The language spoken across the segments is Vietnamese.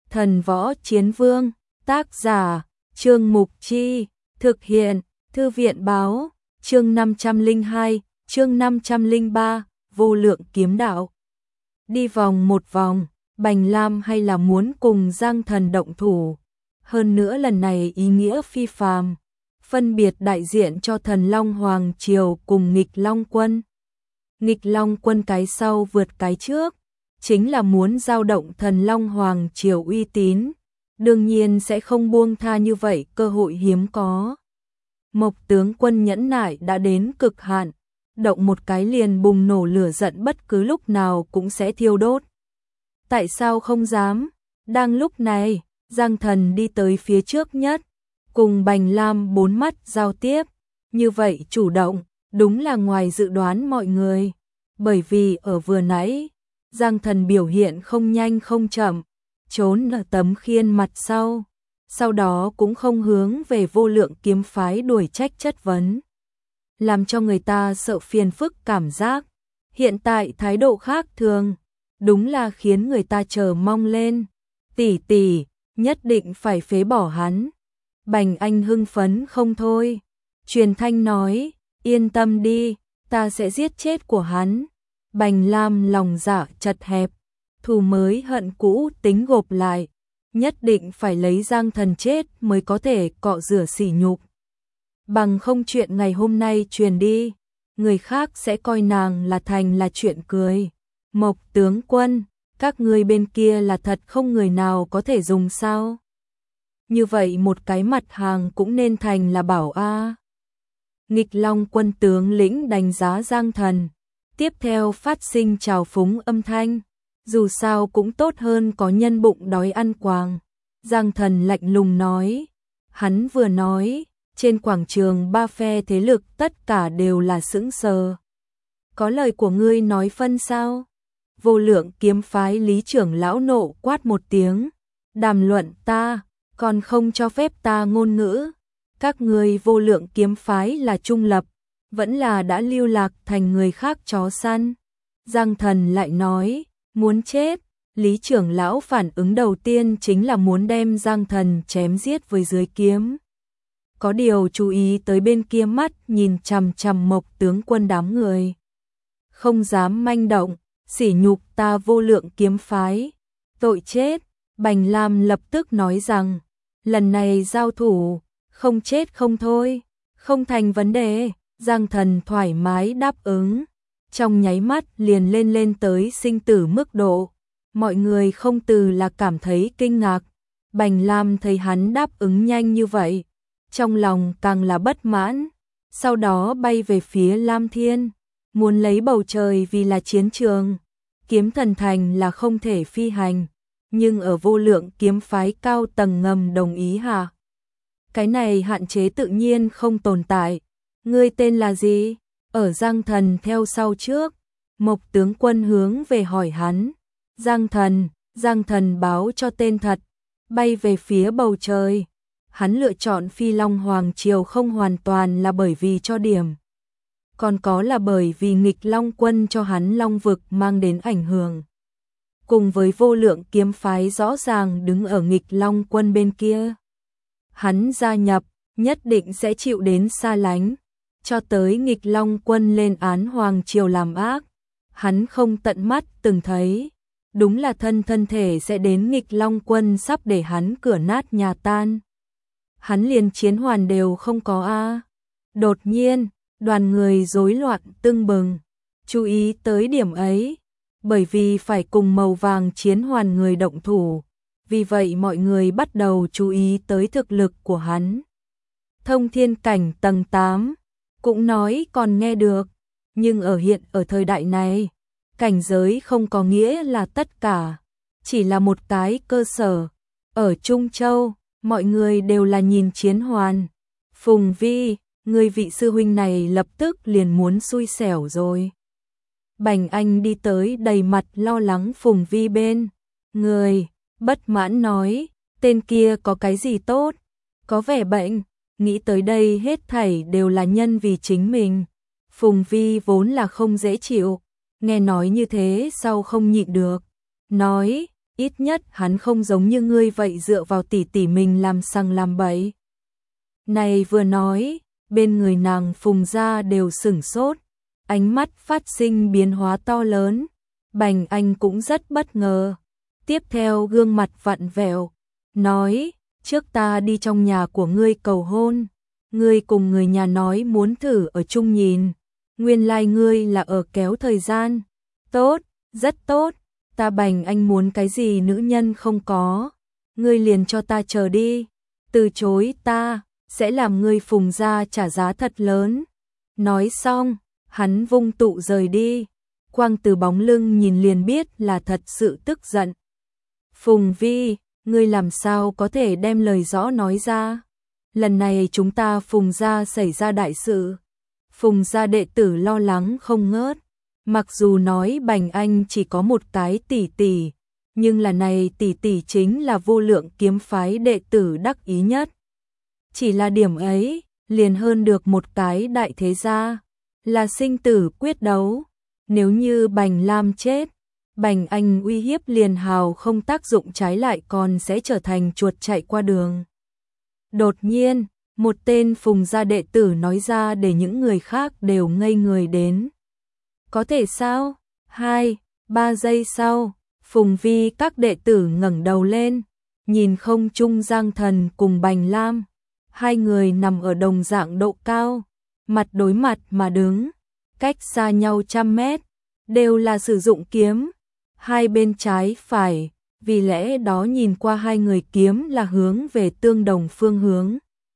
Thần Võ Chiến Vương, tác giả, Trương Mục Chi, thực hiện, Thư viện Báo, chương 502, chương 503, vô lượng kiếm đạo. Đi vòng một vòng, Bành Lam hay là muốn cùng Giang Thần động thủ. Hơn nữa lần này ý nghĩa phi phàm, phân biệt đại diện cho Thần Long Hoàng Triều cùng Nghịch Long Quân. Nghịch Long Quân cái sau vượt cái trước, chính là muốn giao động Thần Long Hoàng Triều uy tín, đương nhiên sẽ không buông tha như vậy cơ hội hiếm có. Mộc tướng quân nhẫn nại đã đến cực hạn, động một cái liền bùng nổ lửa giận bất cứ lúc nào cũng sẽ thiêu đốt. Tại sao không dám? Đang lúc này, Giang Thần đi tới phía trước nhất, cùng Bành Lam bốn mắt giao tiếp, như vậy chủ động, đúng là ngoài dự đoán mọi người, bởi vì ở vừa nãy, Giang Thần biểu hiện không nhanh không chậm, trốn ở tấm khiên mặt sau đó cũng không hướng về Vô Lượng Kiếm Phái đuổi trách chất vấn, làm cho người ta sợ phiền phức cảm giác. Hiện tại thái độ khác thường, đúng là khiến người ta chờ mong lên. Tỷ tỷ, nhất định phải phế bỏ hắn. Bành Anh hưng phấn không thôi. Truyền thanh nói, yên tâm đi, ta sẽ giết chết của hắn. Bành Lam lòng dạ chật hẹp, thù mới hận cũ tính gộp lại, nhất định phải lấy Giang Thần chết mới có thể cọ rửa sỉ nhục. Bằng không chuyện ngày hôm nay truyền đi, người khác sẽ coi nàng là chuyện cười. Mộc tướng quân, các ngươi bên kia là thật không người nào có thể dùng sao? Như vậy một cái mặt hàng cũng nên thành là bảo a. Nghịch Long Quân tướng lĩnh đánh giá Giang Thần, tiếp theo phát sinh trào phúng âm thanh, dù sao cũng tốt hơn có nhân bụng đói ăn quàng. Giang Thần lạnh lùng nói, hắn vừa nói, trên quảng trường ba phe thế lực tất cả đều là sững sờ. Có lời của ngươi nói phân sao? Vô Lượng Kiếm Phái Lý trưởng lão nộ quát một tiếng, đàm luận ta, còn không cho phép ta ngôn ngữ. Các ngươi Vô Lượng Kiếm Phái là trung lập, vẫn là đã lưu lạc thành người khác chó săn. Giang Thần lại nói, muốn chết. Lý trưởng lão phản ứng đầu tiên chính là muốn đem Giang Thần chém giết với dưới kiếm. Có điều chú ý tới bên kia mắt nhìn chằm chằm Mộc tướng quân đám người. Không dám manh động, sỉ nhục ta Vô Lượng Kiếm Phái. Tội chết. Bành Lam lập tức nói rằng, lần này giao thủ, không chết không thôi, không thành vấn đề. Giang Thần thoải mái đáp ứng, trong nháy mắt liền lên tới sinh tử mức độ. Mọi người không từ là cảm thấy kinh ngạc. Bành Lam thấy hắn đáp ứng nhanh như vậy, trong lòng càng là bất mãn. Sau đó bay về phía Lam Thiên, muốn lấy bầu trời vì là chiến trường. Kiếm Thần Thành là không thể phi hành, nhưng ở Vô Lượng Kiếm Phái cao tầng ngầm đồng ý hả? Cái này hạn chế tự nhiên không tồn tại. Ngươi tên là gì? Ở Giang Thần theo sau trước, Mộc tướng quân hướng về hỏi hắn. Giang Thần báo cho tên thật, bay về phía bầu trời. Hắn lựa chọn Phi Long Hoàng Triều không hoàn toàn là bởi vì cho điểm, còn có là bởi vì Nghịch Long Quân cho hắn Long vực mang đến ảnh hưởng. Cùng với Vô Lượng Kiếm Phái rõ ràng đứng ở Nghịch Long Quân bên kia. Hắn gia nhập, nhất định sẽ chịu đến xa lánh. Cho tới Nghịch Long Quân lên án Hoàng Triều làm ác, hắn không tận mắt từng thấy. Đúng là thân thể sẽ đến Nghịch Long Quân sắp để hắn cửa nát nhà tan. Hắn liền chiến hoàn đều không có a. Đột nhiên, đoàn người rối loạn tưng bừng, chú ý tới điểm ấy, bởi vì phải cùng màu vàng chiến hoàn người động thủ, vì vậy mọi người bắt đầu chú ý tới thực lực của hắn. Thông thiên cảnh tầng 8, cũng nói còn nghe được, nhưng ở thời đại này, cảnh giới không có nghĩa là tất cả, chỉ là một cái cơ sở. Ở Trung Châu, mọi người đều là nhìn chiến hoàn. Phùng Vi, người vị sư huynh này lập tức liền muốn xui xẻo rồi. Bành Anh đi tới đầy mặt lo lắng Phùng Vi bên người, bất mãn nói, tên kia có cái gì tốt, có vẻ bệnh. Nghĩ tới đây hết thảy đều là nhân vì chính mình. Phùng Vi vốn là không dễ chịu, nghe nói như thế sau không nhịn được, nói, ít nhất hắn không giống như ngươi vậy dựa vào tỷ tỷ mình làm sằng làm bậy. Này vừa nói, bên người nàng Phùng Gia đều sửng sốt, ánh mắt phát sinh biến hóa to lớn. Bành Anh cũng rất bất ngờ. Tiếp theo gương mặt vặn vẹo, nói, trước ta đi trong nhà của ngươi cầu hôn, ngươi cùng người nhà nói muốn thử ở chung nhìn, nguyên lai ngươi là ở kéo thời gian. Tốt, rất tốt, ta Bành Anh muốn cái gì nữ nhân không có, ngươi liền cho ta chờ đi, từ chối ta, sẽ làm ngươi Phùng Gia trả giá thật lớn. Nói xong, hắn vung tụ rời đi, quang từ bóng lưng nhìn liền biết là thật sự tức giận. Phùng Vi, ngươi làm sao có thể đem lời rõ nói ra? Lần này chúng ta Phùng Gia xảy ra đại sự. Phùng Gia đệ tử lo lắng không ngớt. Mặc dù nói Bành Anh chỉ có một cái tỷ tỷ, nhưng là này tỷ tỷ chính là Vô Lượng kiếm phái đệ tử đắc ý nhất. Chỉ là điểm ấy, liền hơn được một cái đại thế gia, là sinh tử quyết đấu. Nếu như Bành Lam chết, Bành Anh uy hiếp liền hào không tác dụng, trái lại còn sẽ trở thành chuột chạy qua đường. Đột nhiên, một tên Phùng Gia đệ tử nói ra để những người khác đều ngây người đến. Có thể sao? 2-3 giây sau, Phùng Vi các đệ tử ngẩng đầu lên, nhìn không trung Giang Thần cùng Bành Lam. Hai người nằm ở đồng dạng độ cao, mặt đối mặt mà đứng, cách xa nhau 100 mét, đều là sử dụng kiếm, hai bên trái phải, vì lẽ đó nhìn qua hai người kiếm là hướng về tương đồng phương hướng.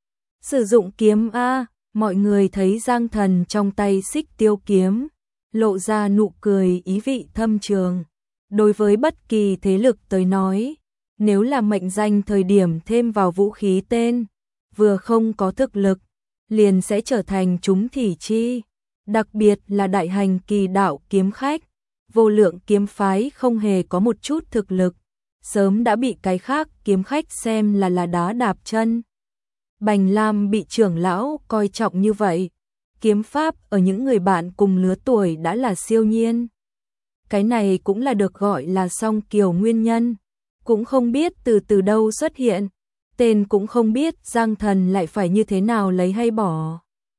Sử dụng kiếm a, mọi người thấy Giang Thần trong tay xích tiêu kiếm, lộ ra nụ cười ý vị thâm trường. Đối với bất kỳ thế lực tới nói, nếu là mệnh danh thời điểm thêm vào vũ khí tên, vừa không có thực lực, liền sẽ trở thành chúng thị chi. Đặc biệt là đại hành kỳ đạo kiếm khách, Vô Lượng kiếm phái không hề có một chút thực lực, sớm đã bị cái khác kiếm khách xem là đá đạp chân. Bành Lam bị trưởng lão coi trọng như vậy, kiếm pháp ở những người bạn cùng lứa tuổi đã là siêu nhiên. Cái này cũng là được gọi là song kiều nguyên nhân, cũng không biết từ đâu xuất hiện, tên cũng không biết Giang Thần lại phải như thế nào lấy hay bỏ.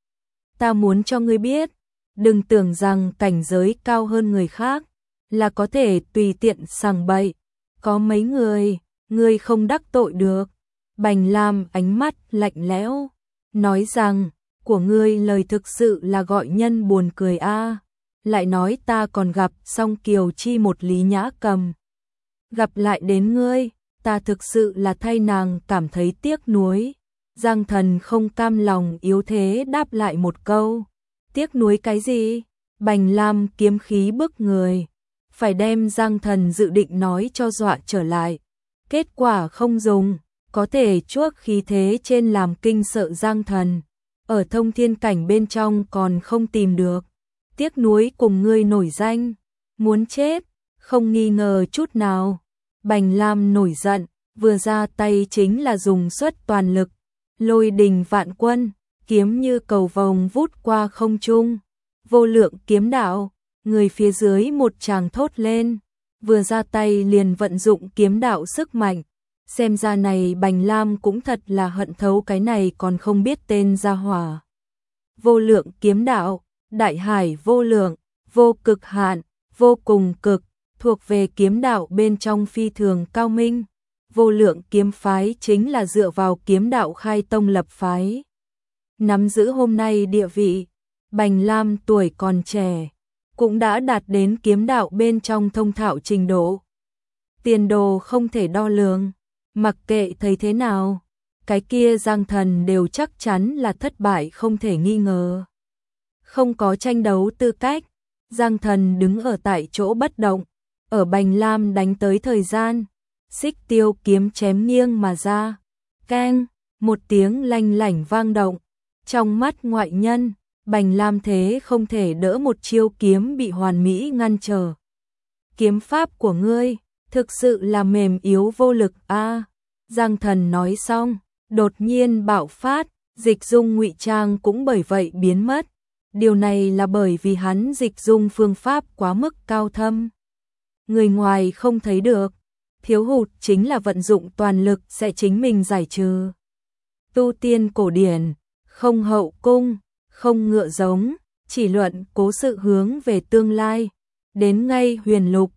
Ta muốn cho ngươi biết, đừng tưởng rằng cảnh giới cao hơn người khác, là có thể tùy tiện sằng bậy, có mấy người, ngươi không đắc tội được. Bành Lam ánh mắt lạnh lẽo, nói rằng, của ngươi lời thực sự là gọi nhân buồn cười a. Lại nói ta còn gặp song kiều chi một Lý Nhã Cầm. Gặp lại đến ngươi, ta thực sự là thay nàng cảm thấy tiếc nuối. Giang Thần không cam lòng yếu thế đáp lại một câu. Tiếc nuối cái gì? Bành Lam kiếm khí bức người, phải đem Giang Thần dự định nói cho dọa trở lại. Kết quả không dùng, có thể chuốc khí thế trên làm kinh sợ Giang Thần. Ở thông thiên cảnh bên trong còn không tìm được. Tiếc nuối cùng ngươi nổi danh, muốn chết, không nghi ngờ chút nào. Bành Lam nổi giận, vừa ra tay chính là dùng suất toàn lực, lôi đình vạn quân, kiếm như cầu vồng vút qua không trung. Vô Lượng kiếm đạo, người phía dưới một tràng thốt lên, vừa ra tay liền vận dụng kiếm đạo sức mạnh. Xem ra này Bành Lam cũng thật là hận thấu cái này còn không biết tên gia hỏa. Vô Lượng kiếm đạo, đại hải vô lượng, vô cực hạn, vô cùng cực, thuộc về kiếm đạo bên trong phi thường cao minh. Vô Lượng kiếm phái chính là dựa vào kiếm đạo khai tông lập phái. Nắm giữ hôm nay địa vị, Bành Lam tuổi còn trẻ, cũng đã đạt đến kiếm đạo bên trong thông thạo trình độ. Tiền đồ không thể đo lường, mặc kệ thấy thế nào, cái kia Giang Thần đều chắc chắn là thất bại không thể nghi ngờ. Không có tranh đấu tư cách, Giang Thần đứng ở tại chỗ bất động, ở Bành Lam đánh tới thời gian, xích tiêu kiếm chém nghiêng mà ra, keng, một tiếng lanh lảnh vang động, trong mắt ngoại nhân, Bành Lam thế không thể đỡ một chiêu kiếm bị hoàn mỹ ngăn trở. Kiếm pháp của ngươi, thực sự là mềm yếu vô lực a. Giang Thần nói xong, đột nhiên bạo phát, dịch dung ngụy trang cũng bởi vậy biến mất. Điều này là bởi vì hắn dịch dung phương pháp quá mức cao thâm. Người ngoài không thấy được, thiếu hụt chính là vận dụng toàn lực sẽ chính mình giải trừ. Tu tiên cổ điển, không hậu cung, không ngựa giống, chỉ luận cố sự hướng về tương lai. Đến ngay huyền lục,